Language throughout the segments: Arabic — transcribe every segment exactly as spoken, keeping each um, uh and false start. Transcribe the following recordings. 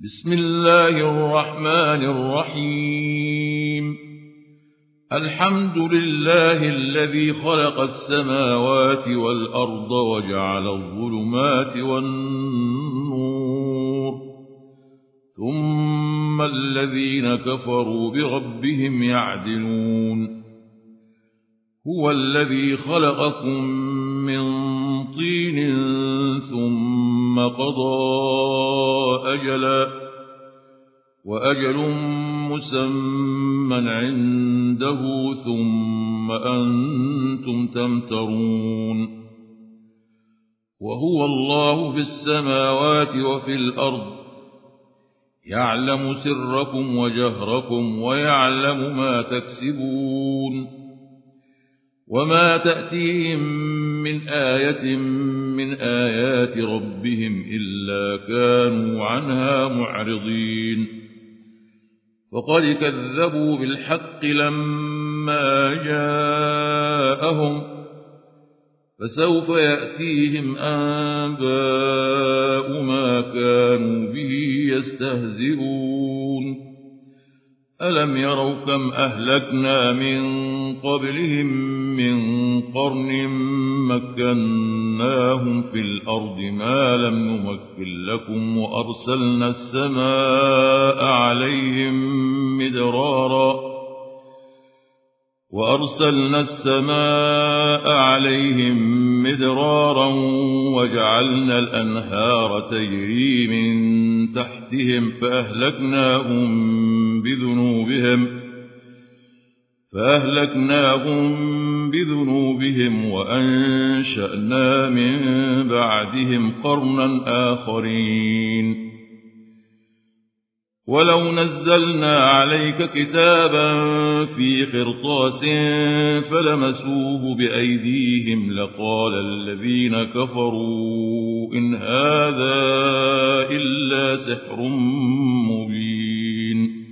بسم الله الرحمن الرحيم. الحمد لله الذي خلق السماوات والأرض وجعل الظلمات والنور، ثم الذين كفروا بربهم يعدلون. هو الذي خلقكم من طين ثم قضى أجلا وأجل مسمى عنده ثم أنتم تمترون. وهو الله في السماوات وفي الأرض، يعلم سركم وجهركم ويعلم ما تكسبون. وما تأتيهم من آية من آيات ربهم إلا كانوا عنها معرضين. وقد كذبوا بالحق لما جاءهم، فسوف يأتيهم أنباء ما كانوا به يستهزئون. ألم يروا كم أهلكنا من قبلهم من قرن مكناهم في الأرض ما لم نمكن لكم، وأرسلنا السماء عليهم مدرارا وأرسلنا السماء عليهم مدرارا وجعلنا الأنهار تجري من تحتهم فأهلكناهم بذنوبهم فأهلكناهم بذنوبهم وأنشأنا من بعدهم قرنا آخرين. ولو نزلنا عليك كتابا في قرطاس فلمسوه بأيديهم لقال الذين كفروا إن هذا إلا سحر مبين.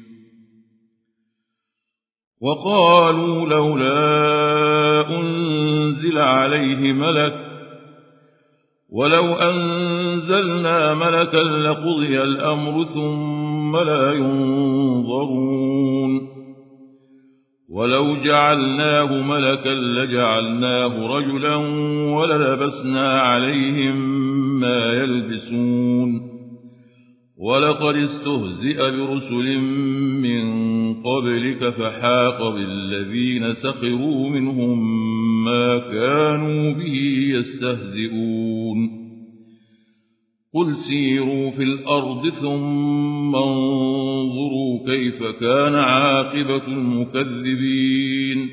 وقالوا لولا أنزل عليه ملك، ولو أنزلنا ملكا لقضي الأمر ثم لا ينظرون. ولو جعلناه ملكا لجعلناه رجلا وللبسنا عليهم ما يلبسون. ولقد استهزئ برسل من قبلك فحاق بالذين سخروا منهم ما كانوا به يستهزئون. قل سيروا في الأرض ثم انظروا كيف كان عاقبة المكذبين.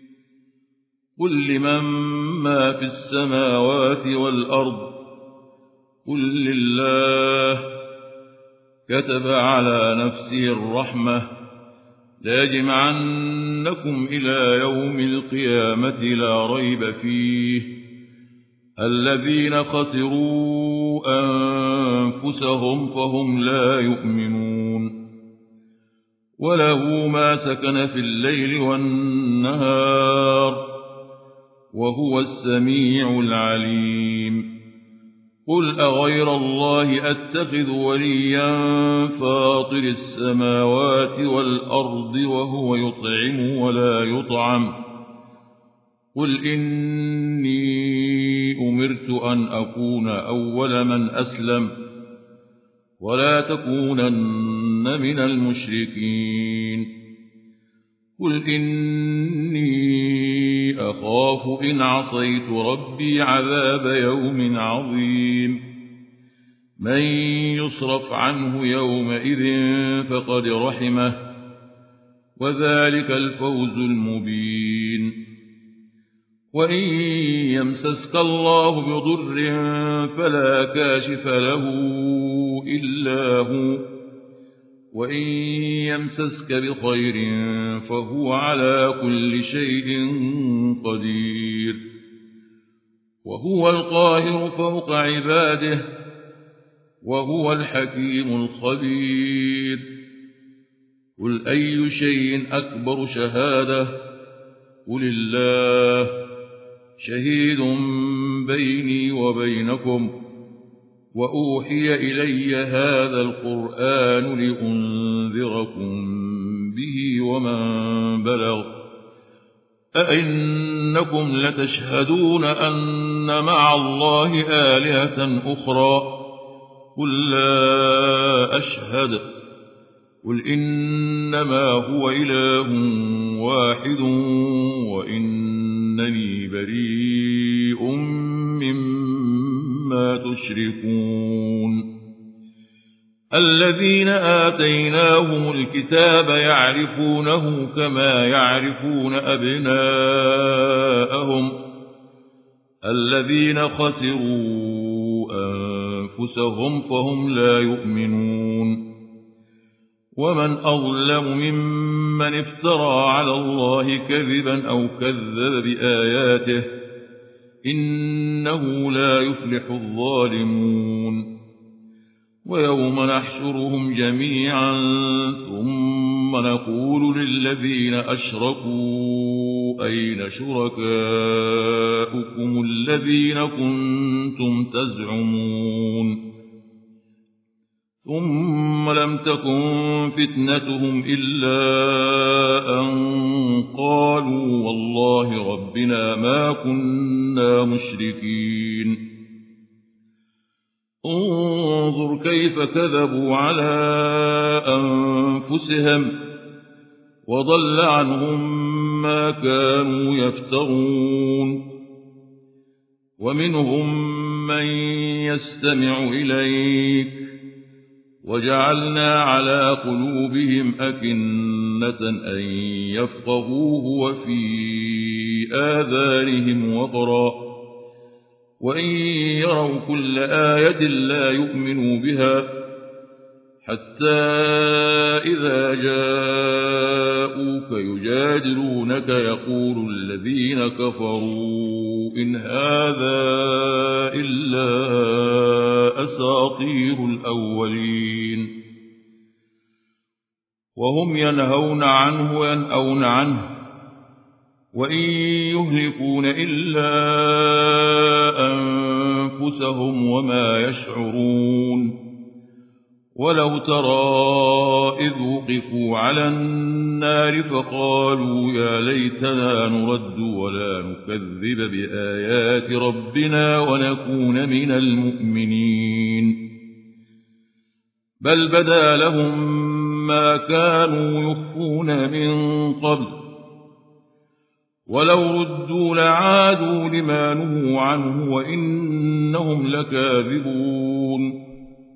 قل لمن ما في السماوات والأرض قل لله. كتب على نفسه الرحمة ليجمعنكم إلى يوم القيامة لا ريب فيه. الذين خسروا أنفسهم فهم لا يؤمنون. وله ما سكن في الليل والنهار وهو السميع العليم. قل أغير الله أتخذ وليا فاطر السماوات والأرض وهو يطعم ولا يطعم. قل إني أمرت أن أكون أول من أسلم ولا تكونن من المشركين. قل إني أخاف إن عصيت ربي عذاب يوم عظيم. من يصرف عنه يومئذ فقد رحمه وذلك الفوز المبين. وإن يمسسك الله بضر فلا كاشف له إلا هو، وإن يمسسك بخير فهو على كل شيء قدير. وهو القاهر فوق عباده وهو الحكيم الخبير. قل أي شيء أكبر شهادة؟ قل الله. شهيد بيني وبينكم وأوحي إلي هذا القرآن لأنذركم به ومن بلغ أئنكم لتشهدون أن مع الله آلهة أخرى قل لا أشهد قل إنما هو إله واحد وإنني بريء مما تشركون الذين آتيناهم الكتاب يعرفونه كما يعرفون أبناءهم الذين خسروا أنفسهم فهم لا يؤمنون ومن أظلم ممن افترى على الله كذبا أو كذب بآياته إنه لا يفلح الظالمون ويوم نحشرهم جميعا ثم نقول للذين أشركوا أين شركاؤكم الذين كنتم تزعمون ثم لم تكن فتنتهم إلا أن قالوا والله ربنا ما كنا مشركين انظر كيف كذبوا على أنفسهم وضل عنهم ما كانوا يفترون ومنهم من يستمع إليك وجعلنا على قلوبهم أكنة أن يفقهوه وفي آذانهم وقرا وإن يروا كل آية لا يؤمنوا بها حتى إذا جاءوك يجادلونك يقول الذين كفروا إن هذا إلا أساطير الأولين وهم ينهون عنه وينأون عنه وإن يهلكون إلا أنفسهم وما يشعرون ولو ترى إذ وقفوا على النار فقالوا يا ليتنا نرد ولا نكذب بآيات ربنا ونكون من المؤمنين بل بدا لهم ما كانوا يخفون من قبل ولو ردوا لعادوا لما نهوا عنه وإنهم لكاذبون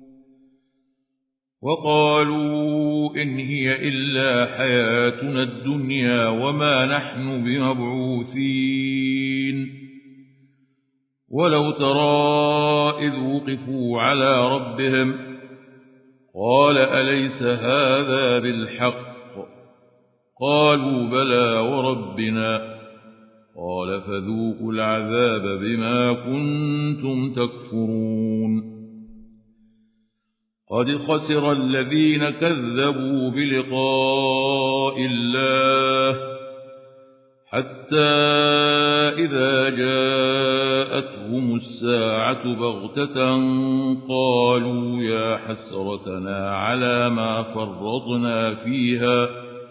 وقالوا إن هي إلا حياتنا الدنيا وما نحن بمبعوثين ولو ترى إذ وقفوا على ربهم قال أليس هذا بالحق قالوا بلى وربنا قال فذوقوا العذاب بما كنتم تكفرون قد خسر الذين كذبوا بلقاء الله حتى إذا جاءتهم الساعة بغتة قالوا يا حسرتنا على ما فرطنا فيها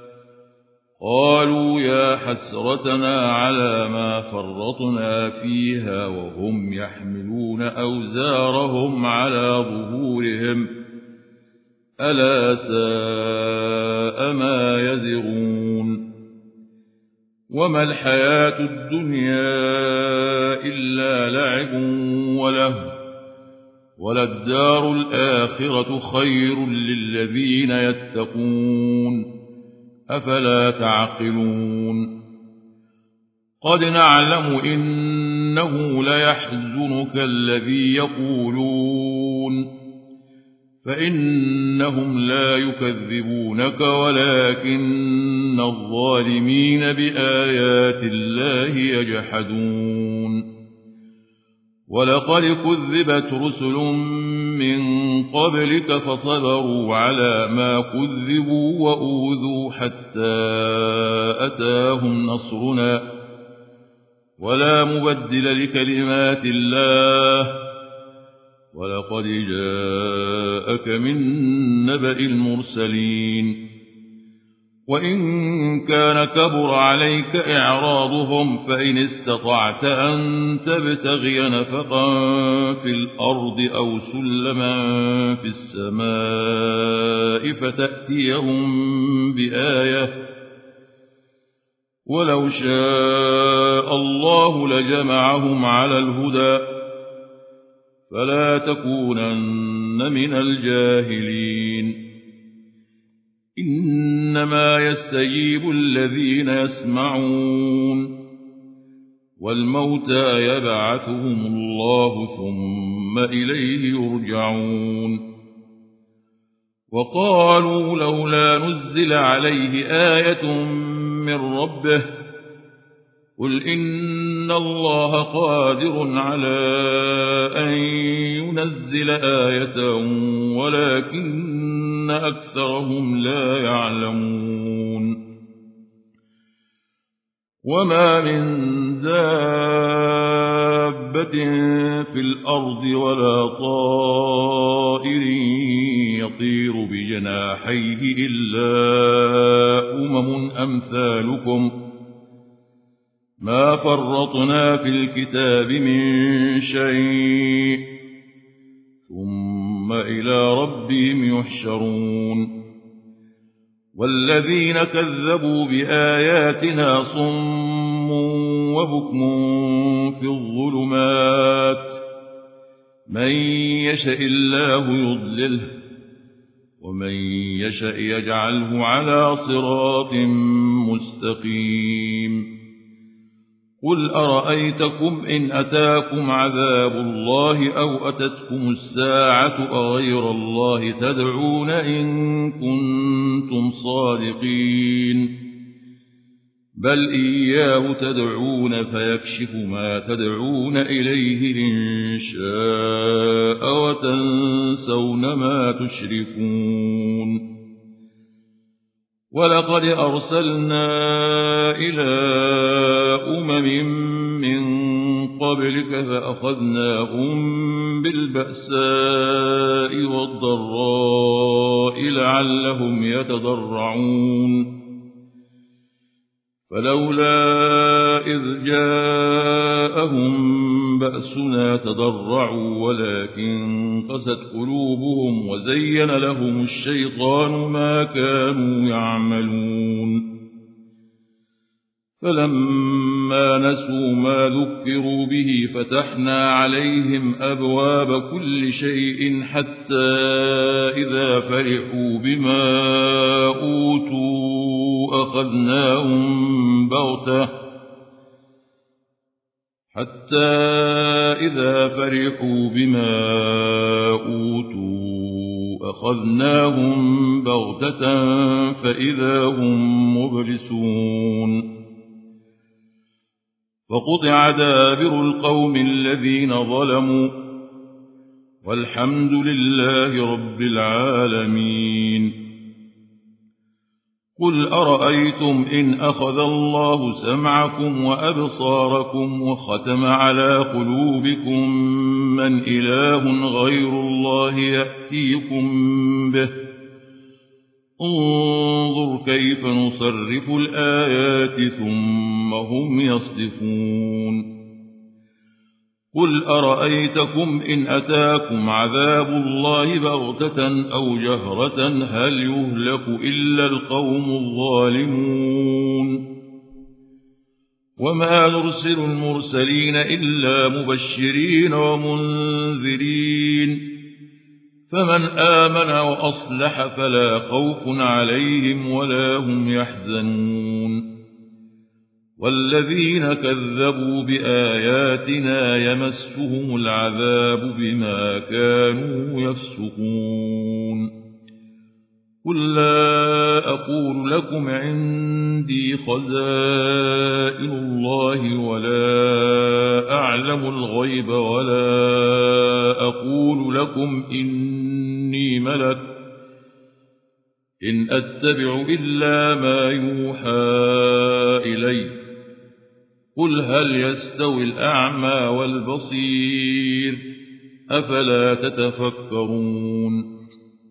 قالوا يا حسرتنا على ما فرطنا فيها وهم يحملون أوزارهم على ظهورهم ألا ساء ما يزرون وما الحياة الدنيا إلا لعب وله وللدار الآخرة خير للذين يتقون أفلا تعقلون قد نعلم إنه ليحزنك الذي يقولون فإنهم لا يكذبونك ولكن الظالمين بآيات الله يجحدون ولقد كذبت رسل من قبلك فصبروا على ما كذبوا وأوذوا حتى أتاهم نصرنا ولا مبدل لكلمات الله ولقد جاءك من نبأ المرسلين وإن كان كبر عليك إعراضهم فإن استطعت أن تبتغي نفقا في الأرض أو سلما في السماء فتأتيهم بآية ولو شاء الله لجمعهم على الهدى فلا تكونن من الجاهلين إنما يستجيب الذين يسمعون والموتى يبعثهم الله ثم إليه يرجعون وقالوا لولا نزل عليه آية من ربه قل إن الله قادر على أن ينزل آية ولكن أكثرهم لا يعلمون وما من دابة في الأرض ولا طائر يطير بجناحيه إلا أمم أمثالكم ما فرطنا في الكتاب من شيء ثم إلى ربهم يحشرون والذين كذبوا بآياتنا صم وبكم في الظلمات من يشاء الله يضلله ومن يشاء يجعله على صراط مستقيم قل أرأيتكم إن أتاكم عذاب الله أو أتتكم الساعة أغير الله تدعون إن كنتم صادقين بل إياه تدعون فيكشف ما تدعون إليه إن شاء وتنسون ما تشركون ولقد أرسلنا إلى أمم من قبلك فأخذناهم بالبأساء والضراء لعلهم يتضرعون فلولا إذ جاءهم بأسنا تضرعوا ولكن قست قلوبهم وزين لهم الشيطان ما كانوا يعملون فلما نسوا ما ذكروا به فتحنا عليهم أبواب كل شيء حتى إذا فرحوا بما أوتوا أخذناهم بغتة حتى إذا فرحوا بما أوتوا أخذناهم بغتة فإذا هم مبلسون فقطع دابر القوم الذين ظلموا والحمد لله رب العالمين قل أرأيتم إن أخذ الله سمعكم وأبصاركم وختم على قلوبكم من إله غير الله يأتيكم به انظر كيف نصرف الآيات ثم هم يصدفون قل أرأيتكم إن أتاكم عذاب الله بغتة أو جهرة هل يهلك إلا القوم الظالمون وما نرسل المرسلين إلا مبشرين ومنذرين فمن آمن وأصلح فلا خوف عليهم ولا هم يحزنون والذين كذبوا بآياتنا يمسهم العذاب بما كانوا يفسقون قل لا أقول لكم عندي خزائن الله ولا أعلم الغيب ولا أقول لكم إني ملك إن أتبع إلا ما يوحى إلي قل هل يستوي الأعمى والبصير أفلا تتفكرون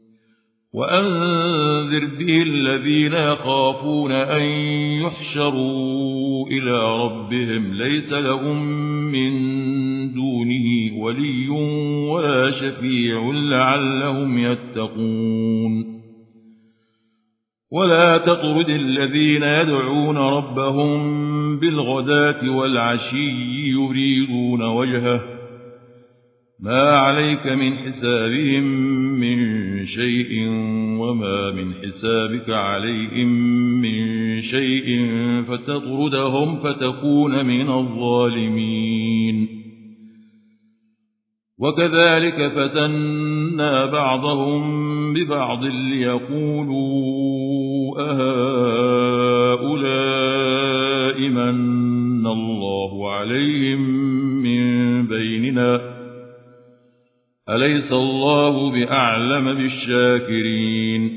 وأنذر به الذين يخافون أن يحشروا إلى ربهم ليس لهم من دونه ولي ولا شفيع لعلهم يتقون ولا تطرد الذين يدعون ربهم بالغداة والعشي يريدون وجهه ما عليك من حسابهم من شيء وما من حسابك عليهم من شيء فتطردهم فتكون من الظالمين وكذلك فتنا بعضهم ببعض ليقولوا أهؤلاء من الله عليهم من بيننا أليس الله بأعلم بالشاكرين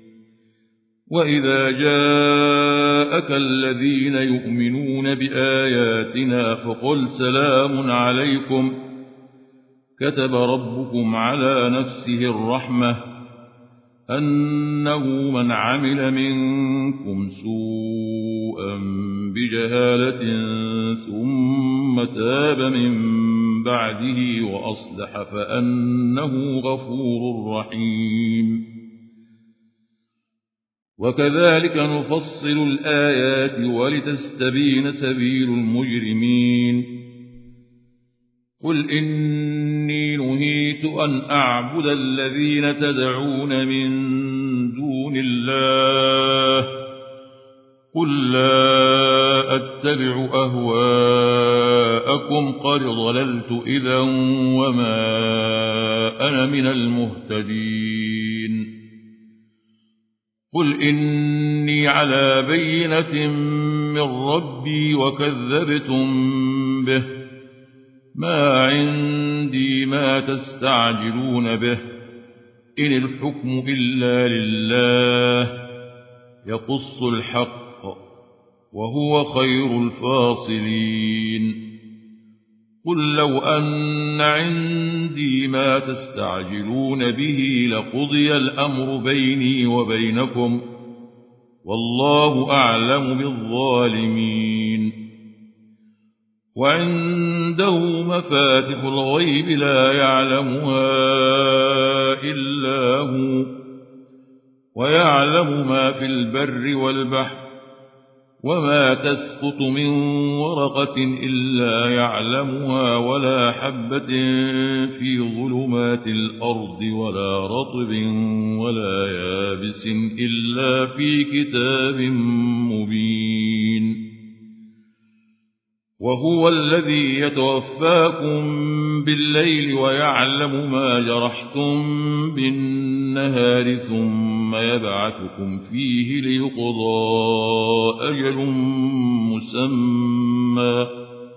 وإذا جاءك الذين يؤمنون بآياتنا فقل سلام عليكم كتب ربكم على نفسه الرحمة أنه من عمل منكم سوءا بجهالة ثم تاب من بعده وأصلح فأنه غفور رحيم وكذلك نفصل الآيات ولتستبين سبيل المجرمين قل إني نهيت أن أعبد الذين تدعون من دون الله قل لا أتبع أهواءكم قد ضللت إذا وما أنا من المهتدين قل إني على بينة من ربي وكذبتم به ما عندي ما تستعجلون به إن الحكم إلا لله يقص الحق وهو خير الفاصلين قل لو أن عندي ما تستعجلون به لقضي الأمر بيني وبينكم والله أعلم بالظالمين وعنده مفاتح الغيب لا يعلمها إلا هو ويعلم ما في البر والبحر وما تسقط من ورقة إلا يعلمها ولا حبة في ظلمات الأرض ولا رطب ولا يابس إلا في كتاب مبين وهو الذي يتوفاكم بالليل ويعلم ما جرحتم بالنهار ثم يبعثكم فيه ليقضى أجل مسمى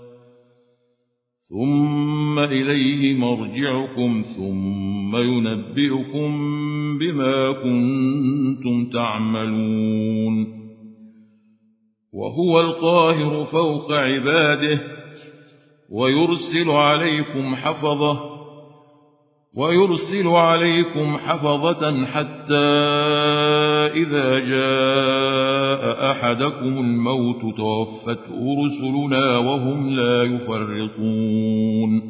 ثم إليه مرجعكم ثم ينبئكم بما كنتم تعملون وهو القاهر فوق عباده ويرسل عليكم حفظة ويرسل عليكم حفظة حتى إذا جاء أحدكم الموت توفته رسلنا وهم لا يفرطون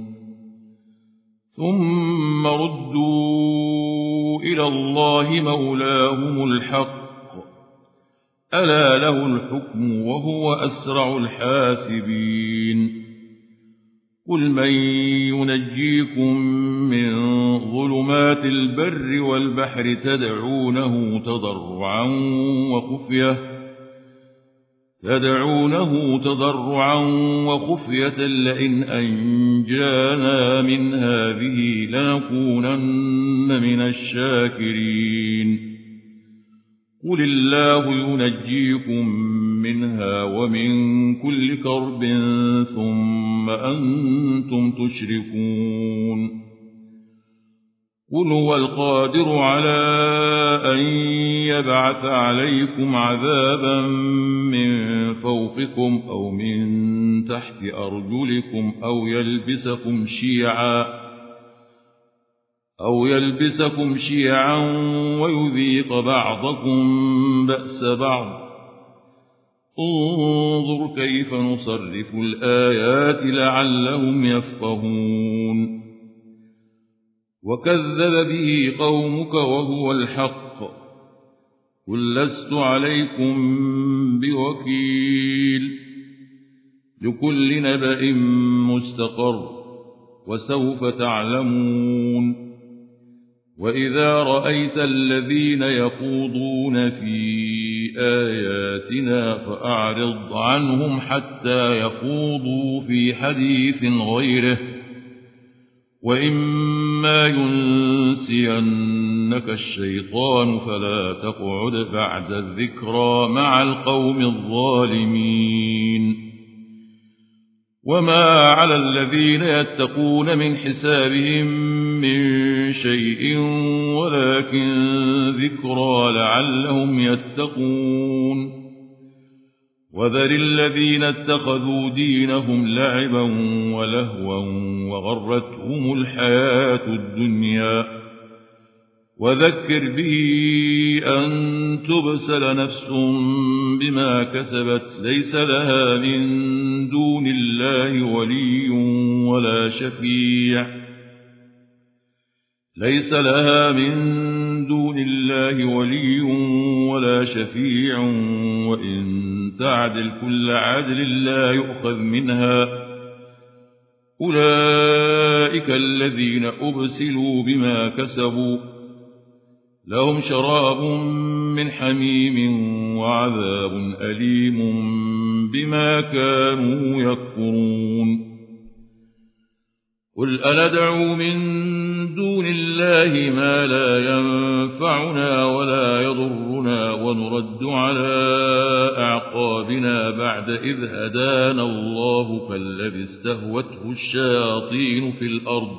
ثم ردوا إلى الله مولاهم الحق ألا له الحكم وهو أسرع الحاسبين قل من ينجيكم من ظلمات البر والبحر تدعونه تضرعا وخفية تدعونه تضرعا وخفية لئن أنجانا من هذه لنكونن من الشاكرين قل الله ينجيكم منها ومن كل كرب ثم أنتم تشركون قل هو القادر على أن يبعث عليكم عذابا من فوقكم أو من تحت أرجلكم أو يلبسكم شيعا أو يلبسكم شيعا ويذيق بعضكم بأس بعض انظر كيف نصرف الآيات لعلهم يفقهون وكذب به قومك وهو الحق قل لست عليكم بوكيل لكل نبأ مستقر وسوف تعلمون وإذا رأيت الذين يخوضون في آياتنا فأعرض عنهم حتى يخوضوا في حديث غيره وإما ينسينك الشيطان فلا تقعد بعد الذكرى مع القوم الظالمين وما على الذين يتقون من حسابهم من شيء ولكن ذكرى لعلهم يتقون وذر الذين اتخذوا دينهم لعبا ولهوا وغرتهم الحياة الدنيا وذكر به أن تبسل نفس بما كسبت ليس لها من دون الله ولي ولا شفيع ليس لها من دون الله ولي ولا شفيع وإن تعدل كل عدل لا يؤخذ منها أولئك الذين أبسلوا بما كسبوا لهم شراب من حميم وعذاب أليم بما كانوا يكفرون قل أندعو من دون الله ما لا ينفعنا ولا يضرنا ونرد على أعقابنا بعد إذ هدانا الله كالذي استهوته الشياطين في الأرض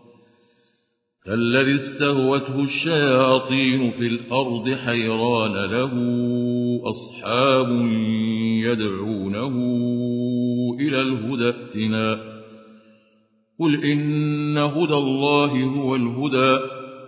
كالذي استهوته الشياطين في الأرض حيران له أصحاب يدعونه إلى الهدى ائتنا قل إن هدى الله هو الهدى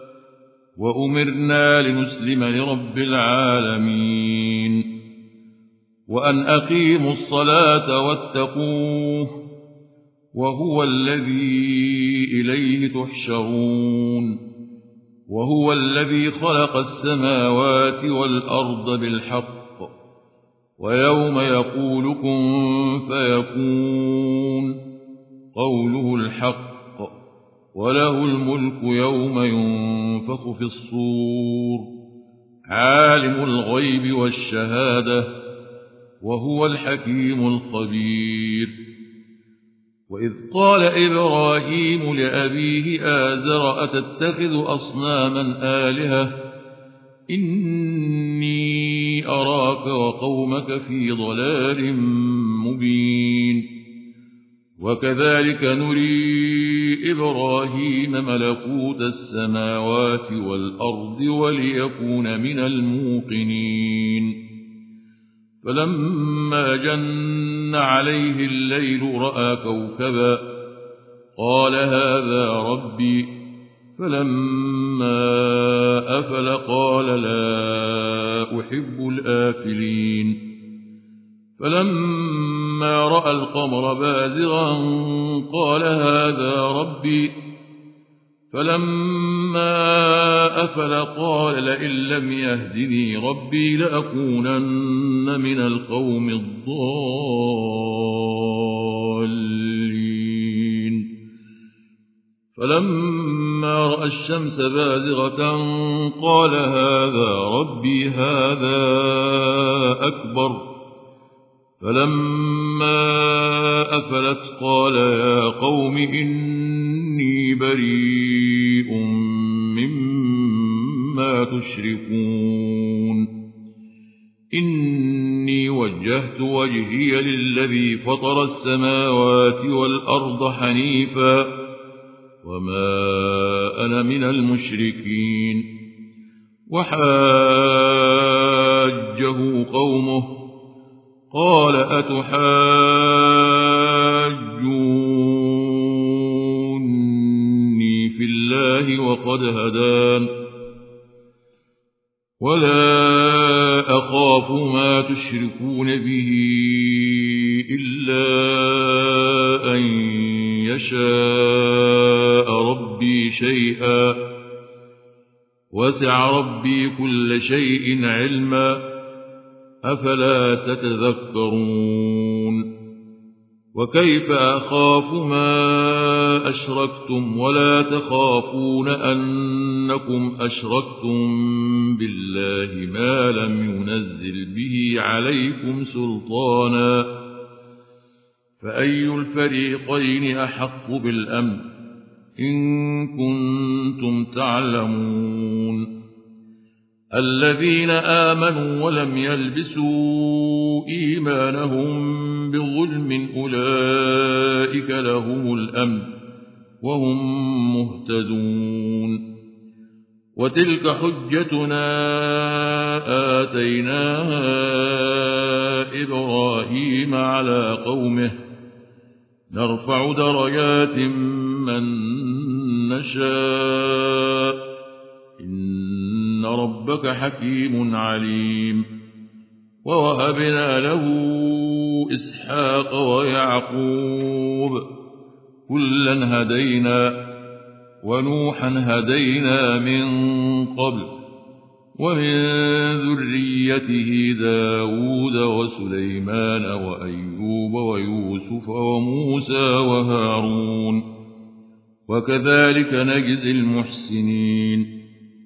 وأمرنا لنسلم لرب العالمين وأن أقيموا الصلاة واتقوه وهو الذي إليه تحشرون وهو الذي خلق السماوات والأرض بالحق ويوم يقول كن فيكون قوله الحق وله الملك يوم ينفخ في الصور عالم الغيب والشهادة وهو الحكيم الخبير وإذ قال إبراهيم لأبيه آزر أتتخذ أصناما آلهة إني أراك وقومك في ضلال مبين وكذلك نري إبراهيم ملكوت السماوات والأرض وليكون من الموقنين فلما جن عليه الليل رأى كوكبا قال هذا ربي فلما أفل قال لا أحب الآفلين فلما رأى القمر بازغا قال هذا ربي فلما أفل قال لئن لم يهدني ربي لأكونن من القوم الضالين فلما رأى الشمس بازغة قال هذا ربي هذا أكبر فلما أفلت قال يا قوم إني بريء مما تشركون إني وجهت وجهي للذي فطر السماوات والأرض حنيفا وما أنا من المشركين وحاجه قومه قال أتحاجوني في الله وقد أخاف ما تشركون به إلا أن يشاء ربي شيئا وسع ربي كل شيء علما أفلا تتذكرون وكيف أخاف ما أشركتم ولا تخافون أنكم أشركتم بالله ما لم ينزل به عليكم سلطانا فأي الفريقين أحق بالأمن إن كنتم تعلمون الذين آمنوا ولم يلبسوا إيمانهم بظلم أولئك لهم الأمن وهم مهتدون وتلك حجتنا آتيناها إبراهيم على قومه نرفع درجات من نشاء إن ربك حكيم عليم ووهبنا له إسحاق ويعقوب كلا هدينا ونوحا هدينا من قبل ومن ذريته داود وسليمان وأيوب ويوسف وموسى وهارون وكذلك نجزي المحسنين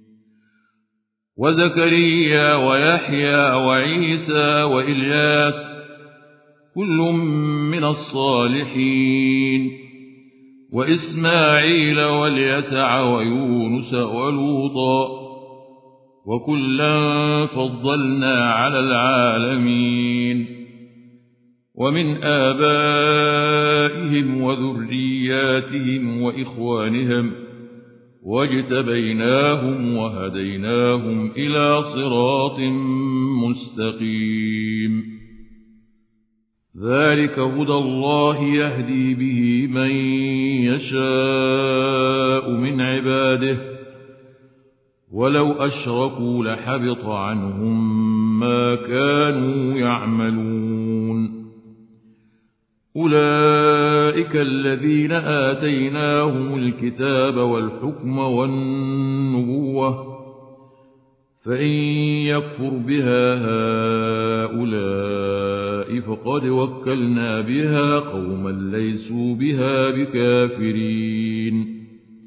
وزكريا ويحيى وعيسى وإلياس كل من الصالحين وإسماعيل واليسع ويونس ولوطا وكلا فضلنا على العالمين ومن آبائهم وذرياتهم وإخوانهم واجتبيناهم وهديناهم إلى صراط مستقيم ذلك هدى الله يهدي به من يشاء من عباده ولو أشركوا لحبط عنهم ما كانوا يعملون أولئك الذين آتيناهم الكتاب والحكم والنبوة فإن يكفر بها هؤلاء فقد وكلنا بها قوما ليسوا بها بكافرين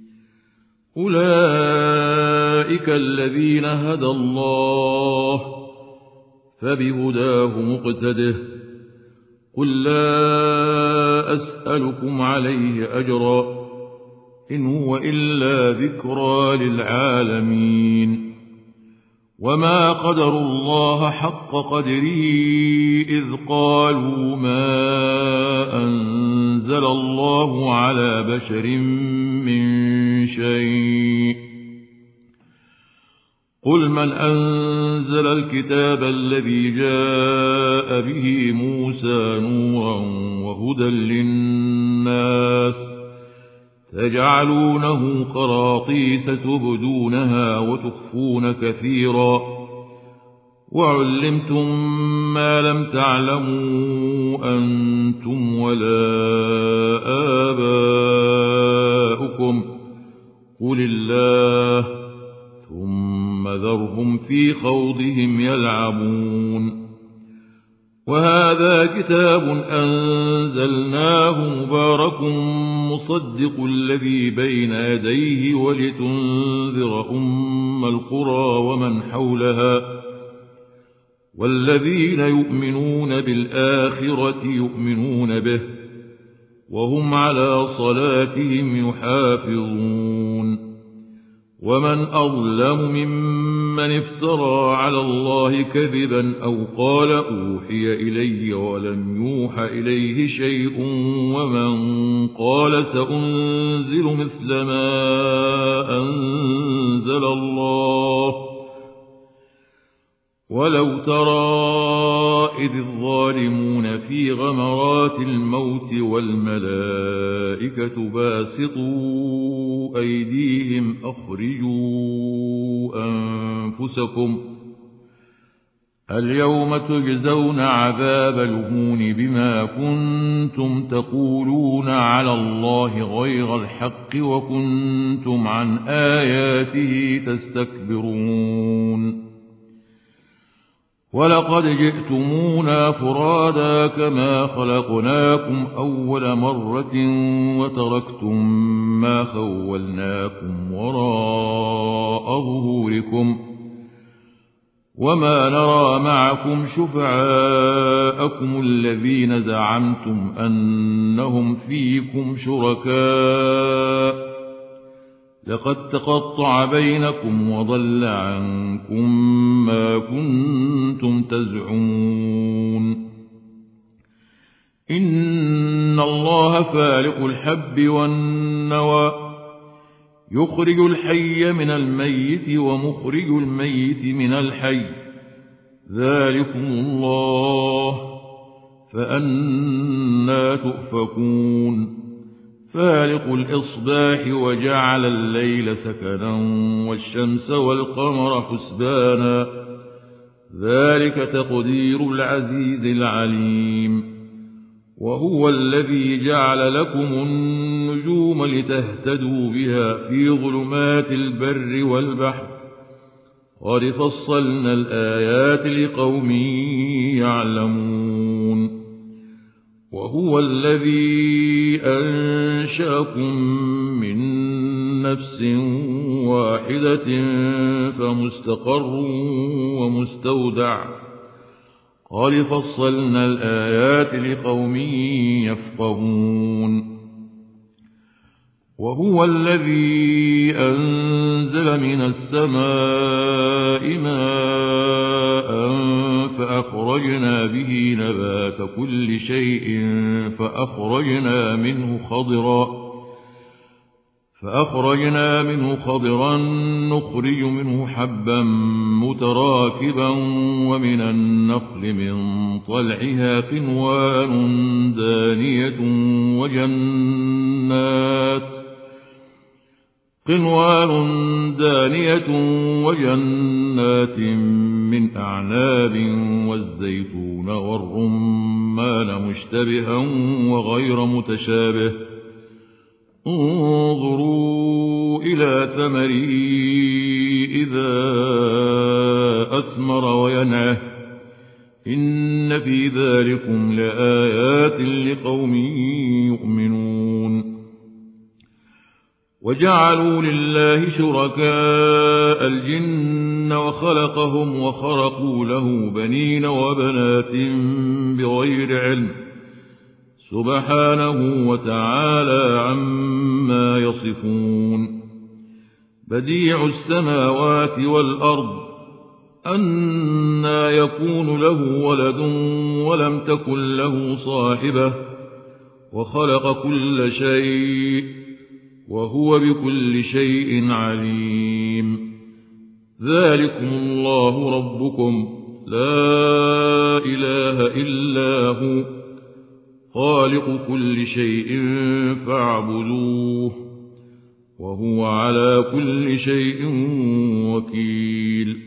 أولئك الذين هدى الله فبهداه مقتده قل لا أسألكم عليه أجرا إن هو إلا ذكرى للعالمين وما قدروا الله حق قدره إذ قالوا ما أنزل الله على بشر من شيء قل من أنزل الكتاب الذي جاء به موسى نورا وهدى للناس تجعلونه قراطيس تبدونها وتخفون كثيرا وعلمتم ما لم تعلموا أنتم ولا آباؤكم قل الله ثم ذرهم في خوضهم يلعبون وهذا كتاب أنزلناه مبارك مصدق الذي بين يديه ولتنذر أم القرى ومن حولها والذين يؤمنون بالآخرة يؤمنون به وهم على صلاتهم يحافظون ومن أظلم ممن افترى على الله كذبا أو قال أوحي إلي ولم يوح إليه شيء ومن قال سأنزل مثل ما أنزل الله ولو ترى إذ الظالمون في غمرات الموت والملائكة باسطوا أيديهم أخرجوا أنفسكم اليوم تجزون عذاب الهون بما كنتم تقولون على الله غير الحق وكنتم عن آياته تستكبرون ولقد جئتمونا فرادا كما خلقناكم أول مرة وتركتم ما خولناكم وراء ظهوركم وما نرى معكم شفعاءكم الذين زعمتم أنهم فيكم شركاء لقد تقطع بينكم وضل عنكم ما كنتم تزعمون إن الله فالق الحب والنوى يخرج الحي من الميت ومخرج الميت من الحي ذلكم الله فأنى تؤفكون فالق الإصباح وجعل الليل سكنا والشمس والقمر حسبانا ذلك تقدير العزيز العليم وهو الذي جعل لكم النجوم لتهتدوا بها في ظلمات البر والبحر قد فصلنا الآيات لقوم يعلمون وهو الذي أنشأكم من نفس واحدة فمستقر ومستودع قد فصلنا الآيات لقوم يفقهون وهو الذي أنزل من السماء ماء فأخرجنا به نبات كل شيء فأخرجنا منه خضرا فأخرجنا منه خضرا نخرج منه حبا متراكبا ومن النخل من طلعها قنوان دانية وجنات قنوان دانية وجنات من أعناب والزيتون والرمان مشتبها وغير متشابه انظروا إلى ثمره إذا أثمر وينعه إن في ذلكم لآيات لقوم يؤمنون وجعلوا لله شركاء الجن وخلقهم وخرقوا له بنين وبنات بغير علم سبحانه وتعالى عما يصفون بديع السماوات والأرض أنى يكون له ولد ولم تكن له صاحبة وخلق كل شيء وهو بكل شيء عليم ذلكم الله ربكم لا إله إلا هو خالق كل شيء فاعبدوه وهو على كل شيء وكيل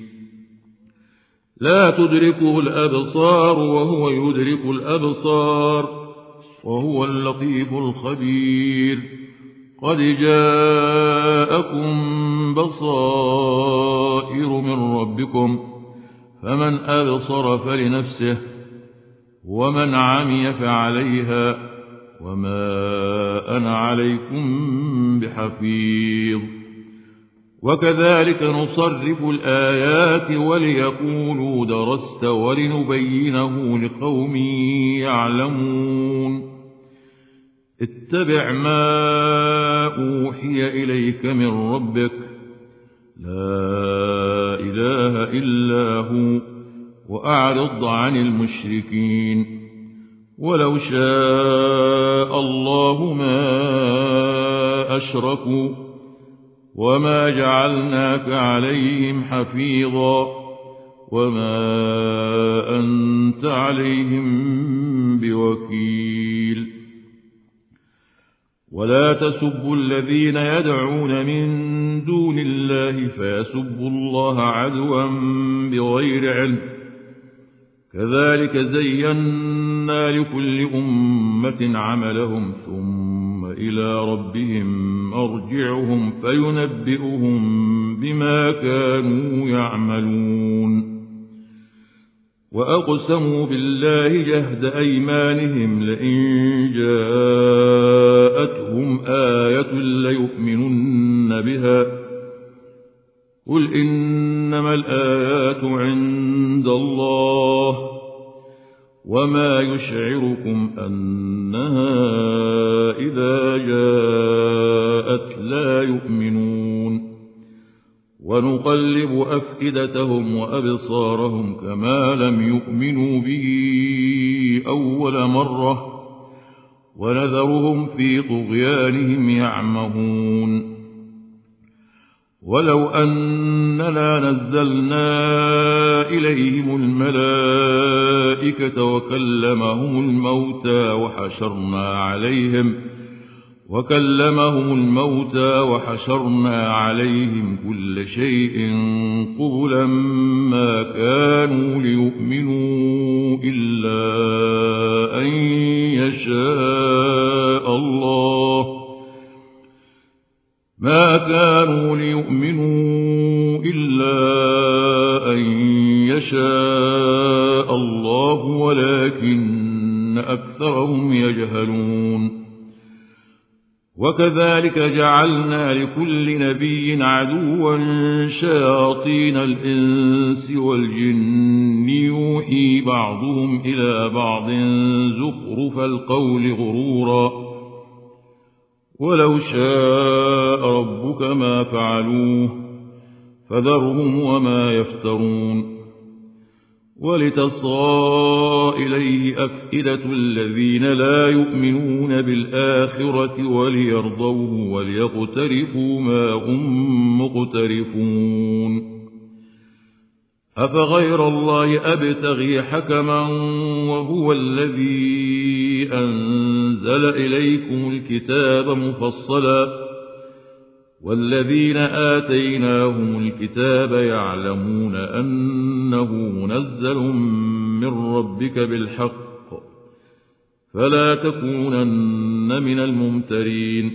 لا تدركه الأبصار وهو يدرك الأبصار وهو اللطيف الخبير قد جاءكم بصائر من ربكم فمن أبصر فلنفسه ومن عمي فعليها وما أنا عليكم بحفيظ وكذلك نصرف الآيات وليقولوا درست ولنبينه لقوم يعلمون اتبع ما أوحي إليك من ربك لا إله إلا هو وأعرض عن المشركين ولو شاء الله ما أشركوا وما جعلناك عليهم حفيظا وما أنت عليهم بوكيل ولا تسبوا الذين يدعون من دون الله فيسبوا الله عدوا بغير علم كذلك زينا لكل أمة عملهم ثم إلى ربهم مرجعهم فينبئهم بما كانوا يعملون وأقسموا بالله جهد أيمانهم لئن جاءتهم آية ليؤمنن بها قل إنما الآيات عند الله وما يشعركم أنها إذا جاءت لا يؤمنون ونقلب أفئدتهم وأبصارهم كما لم يؤمنوا به أول مرة ونذرهم في طغيانهم يعمهون ولو أننا نزلنا إليهم الملائكة وكلمهم الموتى وحشرنا عليهم وكلمهم الموتى وحشرنا عليهم كل شيء قبلا ما كانوا ليؤمنوا إلا أن يشاء الله ما كانوا ليؤمنوا إلا أن يشاء الله ولكن أكثرهم يجهلون وكذلك جعلنا لكل نبي عدوا شياطين الإنس والجن يوحي بعضهم إلى بعض زخرف القول غرورا ولو شاء ربك ما فعلوه فذرهم وما يفترون ولتصغى إليه أفئدة الذين لا يؤمنون بالآخرة وليرضوه وليقترفوا ما هم مقترفون أفغير الله أبتغي حكما وهو الذي أنزل إليكم الكتاب مفصلا والذين آتيناهم الكتاب يعلمون أنه منزل من ربك بالحق فلا تكونن من الممترين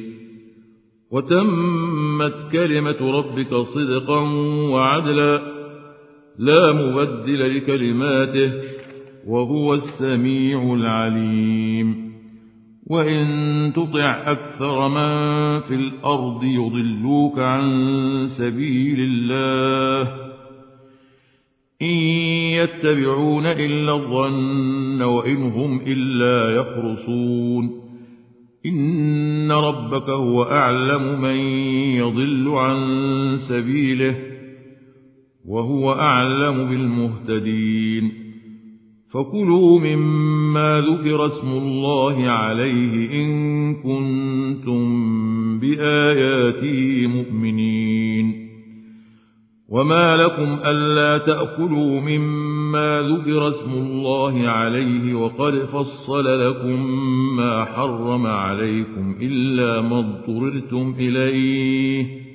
وتمت كلمة ربك صدقا وعدلا لا مبدل لكلماته وهو السميع العليم وإن تطع أكثر من في الأرض يضلوك عن سبيل الله إن يتبعون إلا الظن وإن هم إلا يخرصون إن ربك هو أعلم من يضل عن سبيله وهو أعلم بالمهتدين فكلوا مما ذكر اسم الله عليه إن كنتم بآياته مؤمنين وما لكم ألا تأكلوا مما ذكر اسم الله عليه وقد فصل لكم ما حرم عليكم إلا ما اضطررتم إليه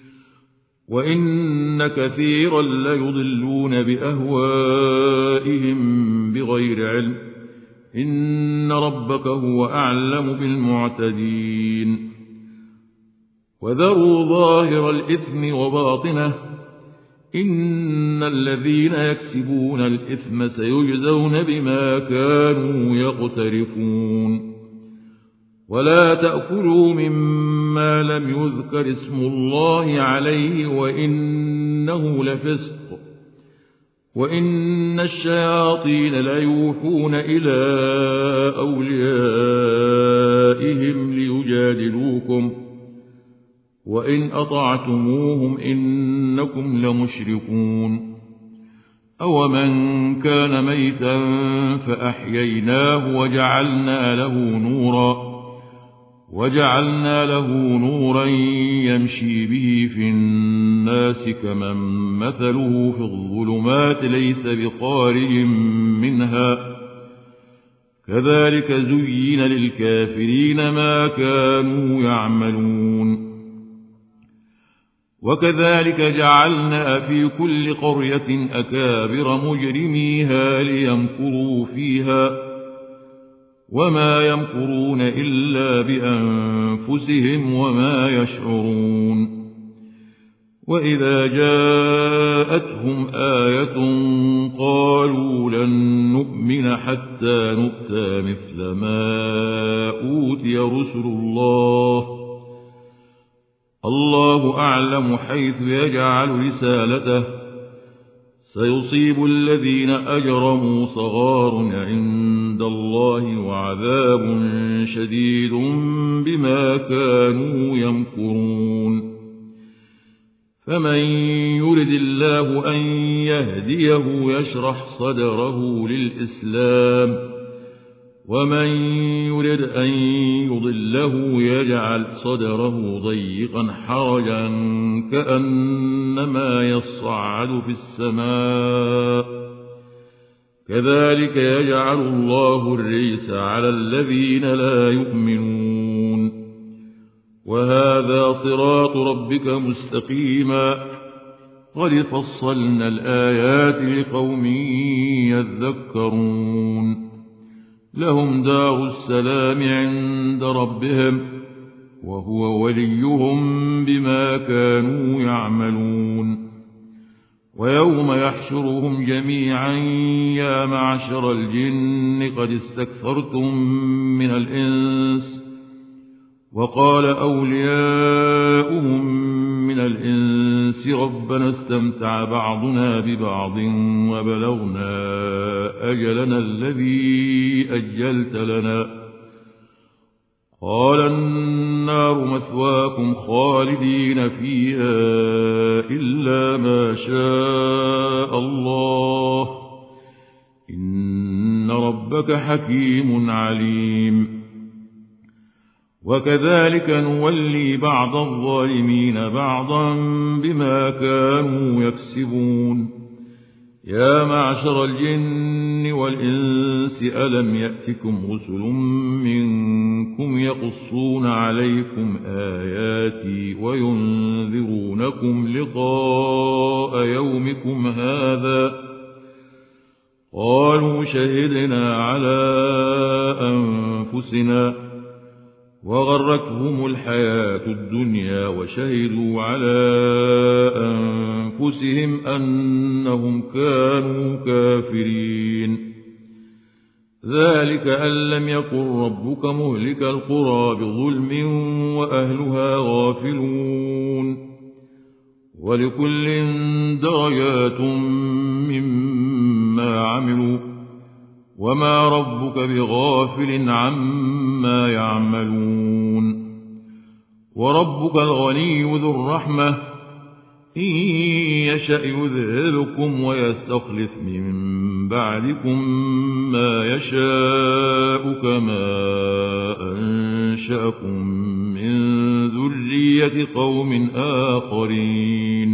وإن كثيرا ليضلون بأهوائهم بغير علم إن ربك هو أعلم بالمعتدين وذروا ظاهر الإثم وباطنه إن الذين يكسبون الإثم سيجزون بما كانوا يقترفون ولا تأكلوا مما لم يذكر اسم الله عليه وإنه لفسق وإن الشياطين ليوحون إلى أوليائهم ليجادلوكم وإن أطعتموهم إنكم لمشركون أومن كان ميتا فأحييناه وجعلنا له نورا وجعلنا له نورا يمشي به في الناس كمن مثله في الظلمات ليس بخارج منها كذلك زين للكافرين ما كانوا يعملون وكذلك جعلنا في كل قرية أكابر مجرميها ليمكروا فيها وما يمكرون إلا بأنفسهم وما يشعرون وإذا جاءتهم آية قالوا لن نؤمن حتى نؤتى مثل ما أوتي رسل الله الله أعلم حيث يجعل رسالته سيصيب الذين أجرموا صغار عند الله وعذاب شديد بما كانوا يمكرون فمن يرد الله أن يهديه يشرح صدره للإسلام ومن يرد أن يضله يجعل صدره ضيقا حرجا كأنما يصعد في السماء كذلك يجعل الله الرجس على الذين لا يؤمنون وهذا صراط ربك مستقيما قد فصلنا الآيات لقوم يذكرون لهم دار السلام عند ربهم وهو وليهم بما كانوا يعملون ويوم يحشرهم جميعا يا معشر الجن قد استكثرتم من الإنس وقال أولياؤهم من الإنس ربنا استمتع بعضنا ببعض وبلغنا أجلنا الذي أجلت لنا قال النار مثواكم خالدين فيها إلا ما شاء الله إن ربك حكيم عليم وكذلك نولي بعض الظالمين بعضا بما كانوا يكسبون يا معشر الجن والإنس ألم يأتكم رسل منكم يقصون عليكم آياتي وينذرونكم لقاء يومكم هذا قالوا شهدنا على أنفسنا وغرتهم الحياة الدنيا وشهدوا على أنفسهم أنهم كانوا كافرين ذلك أن لم يكن ربك مهلك القرى بظلم وأهلها غافلون ولكل درجات مما عملوا وما ربك بغافل عما يعملون وربك الغني ذو الرحمة إن يشأ يذهبكم ويستخلف من بعدكم ما يشاء كما أنشأكم من ذرية قوم آخرين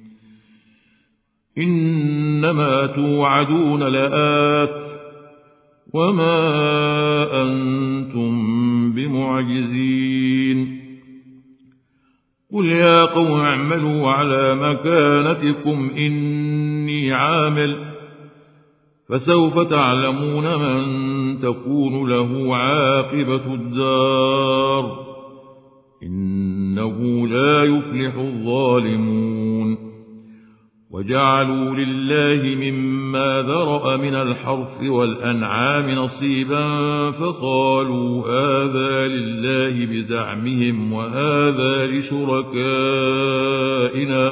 إنما توعدون لآت وما أنتم بمعجزين قل يا قوم اعملوا على مكانتكم إني عامل فسوف تعلمون من تكون له عاقبة الدار إنه لا يفلح الظالمون وجعلوا لله مما ذرأ من الحرث والأنعام نصيبا فقالوا هذا لله بزعمهم وهذا لشركائنا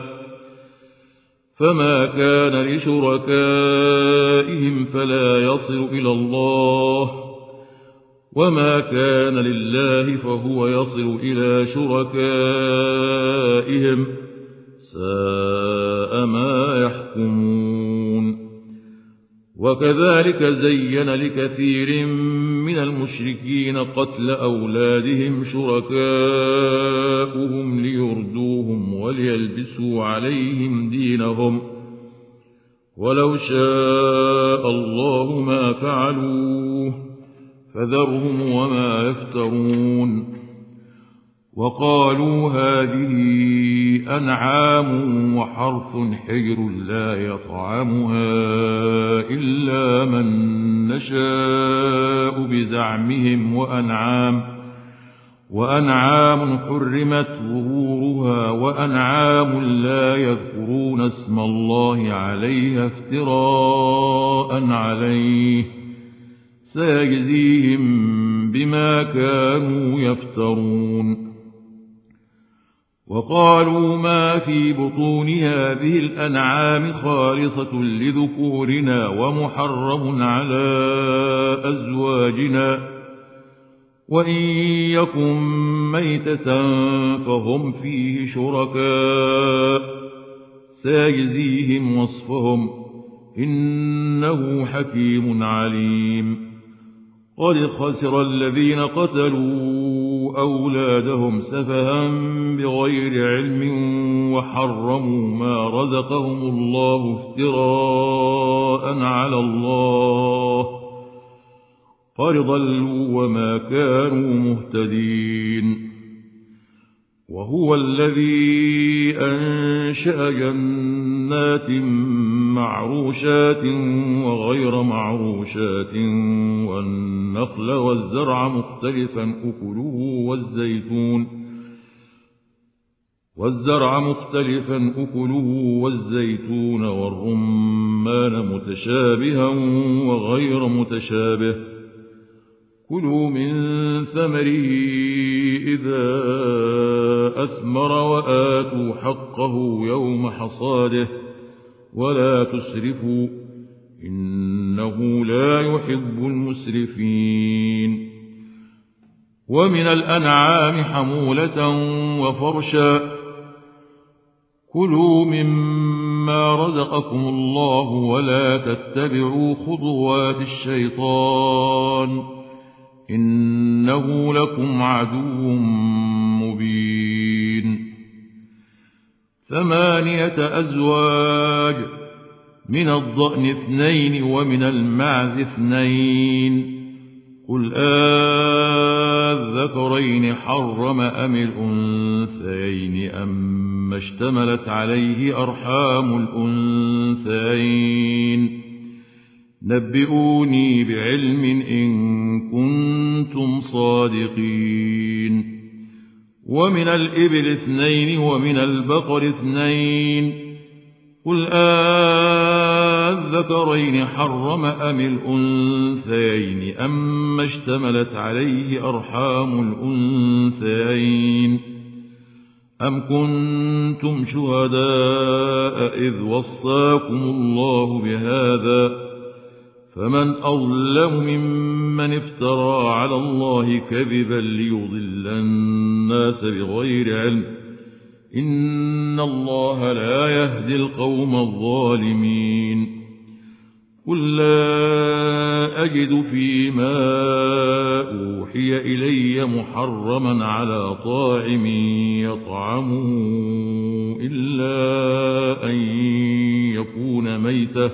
فما كان لشركائهم فلا يصل إلى الله وما كان لله فهو يصل إلى شركائهم ساء ما يحكمون وكذلك زين لكثير من المشركين قتل أولادهم شركاؤهم ليردوهم وليلبسوا عليهم دينهم ولو شاء الله ما فعلوه فذرهم وما يفترون وقالوا هذه أنعام وحرث حجر لا يطعمها إلا من نشاء بزعمهم وأنعام وأنعام حرمت ظهورها وأنعام لا يذكرون اسم الله عليها افتراء عليه سيجزيهم بما كانوا يفترون. وقالوا ما في بطون هذه الأنعام خالصة لذكورنا ومحرم على أزواجنا وإن يكن ميتة فهم فيه شركاء سيجزيهم وصفهم إنه حكيم عليم. قد خسر الذين قتلوا أولادهم سفها بغير علم وحرموا ما رزقهم الله افتراء على الله قد ضلوا وما كانوا مهتدين. وهو الذي أنشأ جنات معروشات وغير معروشات والنخل والزرع مختلفا أكله والزيتون والزرع مختلفا أكله والزيتون والرمان متشابها وغير متشابه كلوا من ثمره إذا أثمر وآتوا حقه يوم حصاده ولا تسرفوا إنه لا يحب المسرفين. ومن الأنعام حمولة وفرشا كلوا مما رزقكم الله ولا تتبعوا خطوات الشيطان إنه لكم عدو مبين. ثمانية أزواج من الضأن اثنين ومن المعز اثنين قل آذكرين حرم أم الأنثيين أما اشتملت عليه أرحام الأنثيين نبئوني بعلم إن كنتم صادقين. ومن الإبل اثنين ومن البقر اثنين قل آذكرين حرم أم الأنثيين أما اشتملت عليه أرحام الأنثيين أم كنتم شهداء إذ وصاكم الله بهذا فمن أظلم ممن افترى على الله كذبا ليضل الناس بغير علم إن الله لا يهدي القوم الظالمين. قل لا أجد فيما أوحي إلي محرما على طاعم يطعمه إلا أن يكون ميتة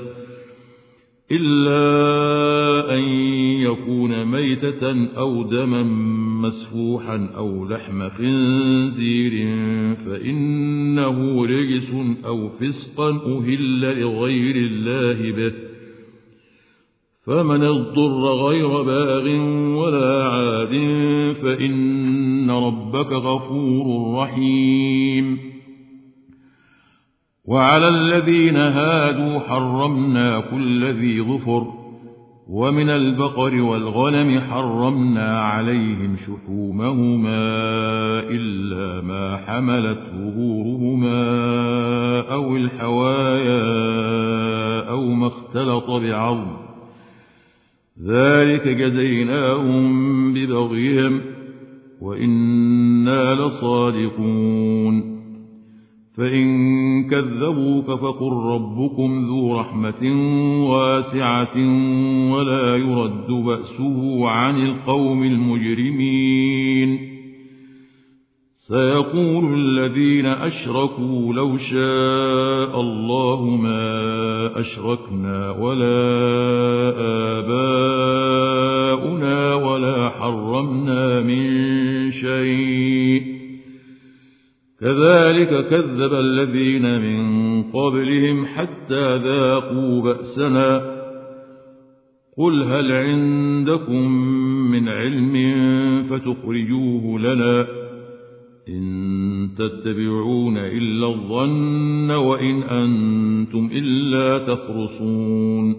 إلا أن يكون ميتة أو دما مسفوحا أو لحم خنزير فإنه رجس أو فسقا أهل لغير الله به فمن اضطر غير باغ ولا عاد فإن ربك غفور رحيم. وعلى الذين هادوا حرمنا كل ذي ظفر ومن البقر والغنم حرمنا عليهم شحومهما إلا ما حملت ظهورهما أو الحوايا أو ما اختلط بعظم ذلك جزيناهم ببغيهم وإنا لصادقون. فإن كذبوك فقل ربكم ذو رحمة واسعة ولا يرد بأسه عن القوم المجرمين. سيقول الذين أشركوا لو شاء الله ما أشركنا ولا آباؤنا ولا حرمنا من شيء كذلك كذب الذين من قبلهم حتى ذاقوا بأسنا قل هل عندكم من علم فتخرجوه لنا إن تتبعون إلا الظن وإن أنتم إلا تخرصون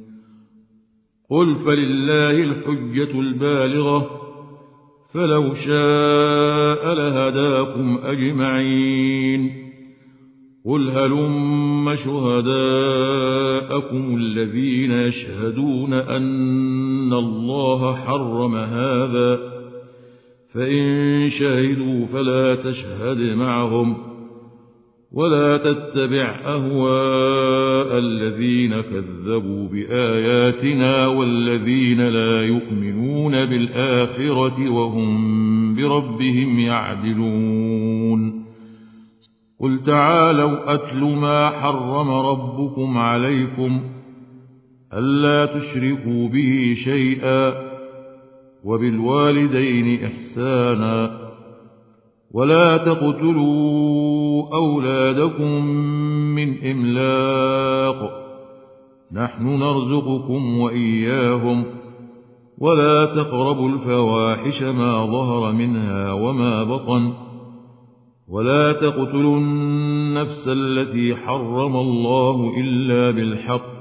قل فلله الحجة البالغة فلو شاء لهداكم أجمعين قل هلم شهداءكم الذين يشهدون أن الله حرم هذا فإن شهدوا فلا تشهد معهم ولا تتبع أهواء الذين كذبوا بآياتنا والذين لا يؤمنون بالآخرة وهم بربهم يعدلون قل تعالوا أتل ما حرم ربكم عليكم ألا تشركوا به شيئا وبالوالدين إحسانا ولا تقتلوا أولادكم من إملاق نحن نرزقكم وإياهم ولا تقربوا الفواحش ما ظهر منها وما بطن ولا تقتلوا النفس التي حرم الله إلا بالحق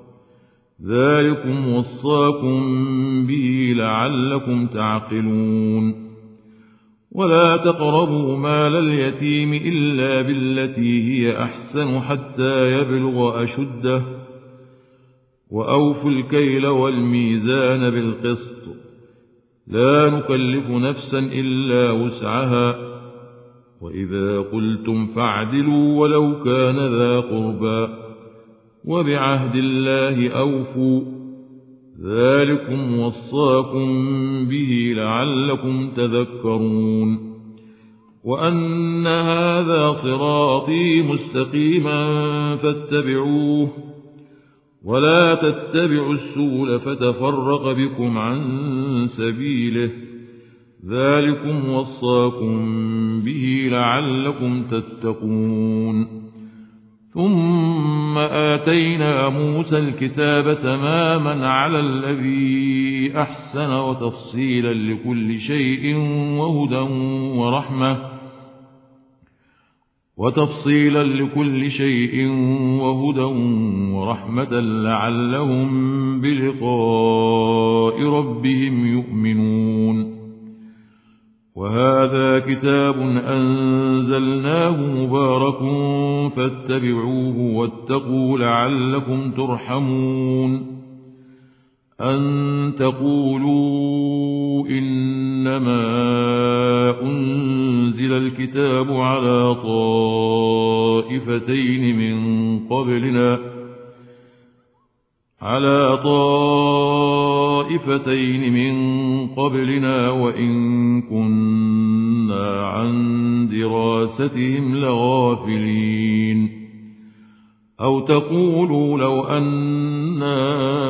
ذلكم وصاكم به لعلكم تعقلون ولا تقربوا مال اليتيم إلا بالتي هي أحسن حتى يبلغ أشده وأوفوا الكيل والميزان بالقسط لا نكلف نفسا إلا وسعها وإذا قلتم فاعدلوا ولو كان ذا قربى وبعهد الله أوفوا ذلكم وصاكم به لعلكم تذكرون وأن هذا صراطي مستقيما فاتبعوه ولا تتبعوا السبل فتفرق بكم عن سبيله ذلكم وصاكم به لعلكم تتقون ثم آتينا موسى الكتاب تماما على الذي أحسن وتفصيلا لكل شيء وهدى ورحمة وتفصيلا لكل شيء وهدى ورحمة لعلهم بلقاء ربهم يؤمنون وهذا كتاب أنزلناه مبارك فاتبعوه واتقوا لعلكم ترحمون أن تقولوا إنما أنزل الكتاب على طائفتين من قبلنا على طائفتين من قبلنا وإن كنا عن دراستهم لغافلين أو تقولوا لو أنا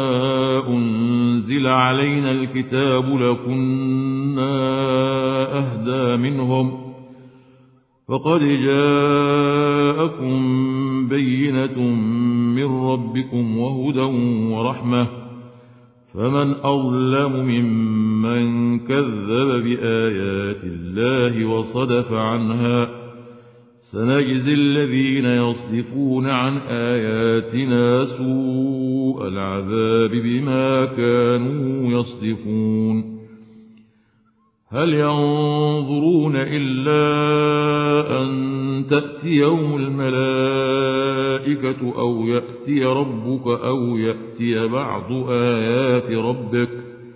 أنزل علينا الكتاب لكنا أهدى منهم فقد جاءكم بينة من ربكم وهدى ورحمة فمن أظلم ممن كذب بآيات الله وصدف عنها سنجزي الذين يصدفون عن آياتنا سوء العذاب بما كانوا يصدفون هل ينظرون إلا أن تأتيهم الملائكة أو يأتي ربك أو يأتي بعض آيات ربك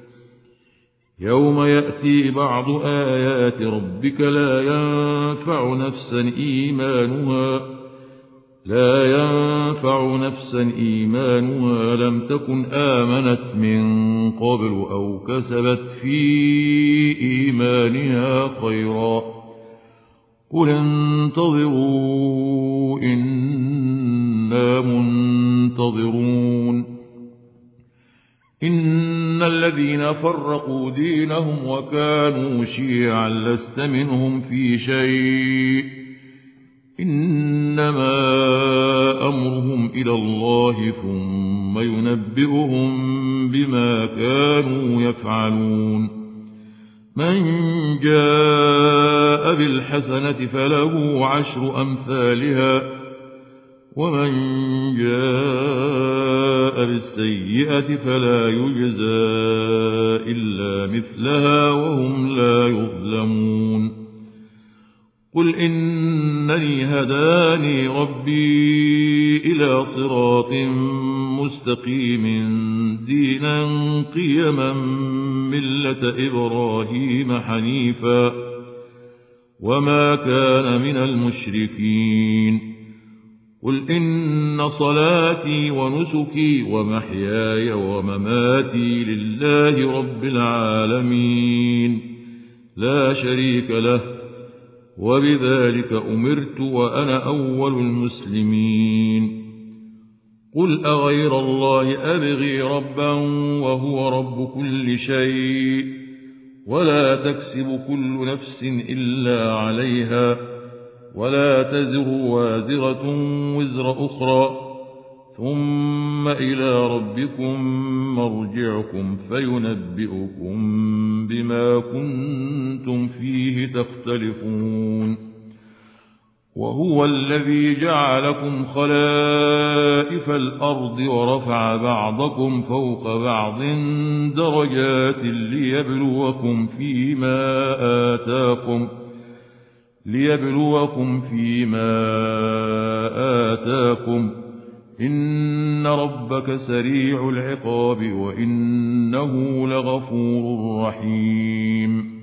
يوم يأتي بعض آيات ربك لا ينفع نفسا إيمانها لا ينفع نفسا إيمانها لم تكن آمنت من قبل أو كسبت في إيمانها خيرا قل انتظروا إنا منتظرون إن الذين فرقوا دينهم وكانوا شيعا لست منهم في شيء إنما أمرهم إلى الله ثم ينبئهم بما كانوا يفعلون من جاء بالحسنة فله عشر أمثالها ومن جاء بالسيئة فلا يجزى إلا مثلها وهم لا يظلمون قل إنني هداني ربي إلى صراط مستقيم دينا قيما ملة إبراهيم حنيفا وما كان من المشركين قل إن صلاتي ونسكي ومحياي ومماتي لله رب العالمين لا شريك له وبذلك أمرت وأنا أول المسلمين قل أغير الله أبغي ربا وهو رب كل شيء ولا تكسب كل نفس إلا عليها ولا تزر وازرة وزر أخرى ثم إلى ربكم مرجعكم فينبئكم بما كنتم فيه تختلفون وهو الذي جعلكم خلائف الأرض ورفع بعضكم فوق بعض درجات ليبلوكم فيما آتاكم ليبلوكم فيما آتاكم إن ربك سريع العقاب وإنه لغفور رحيم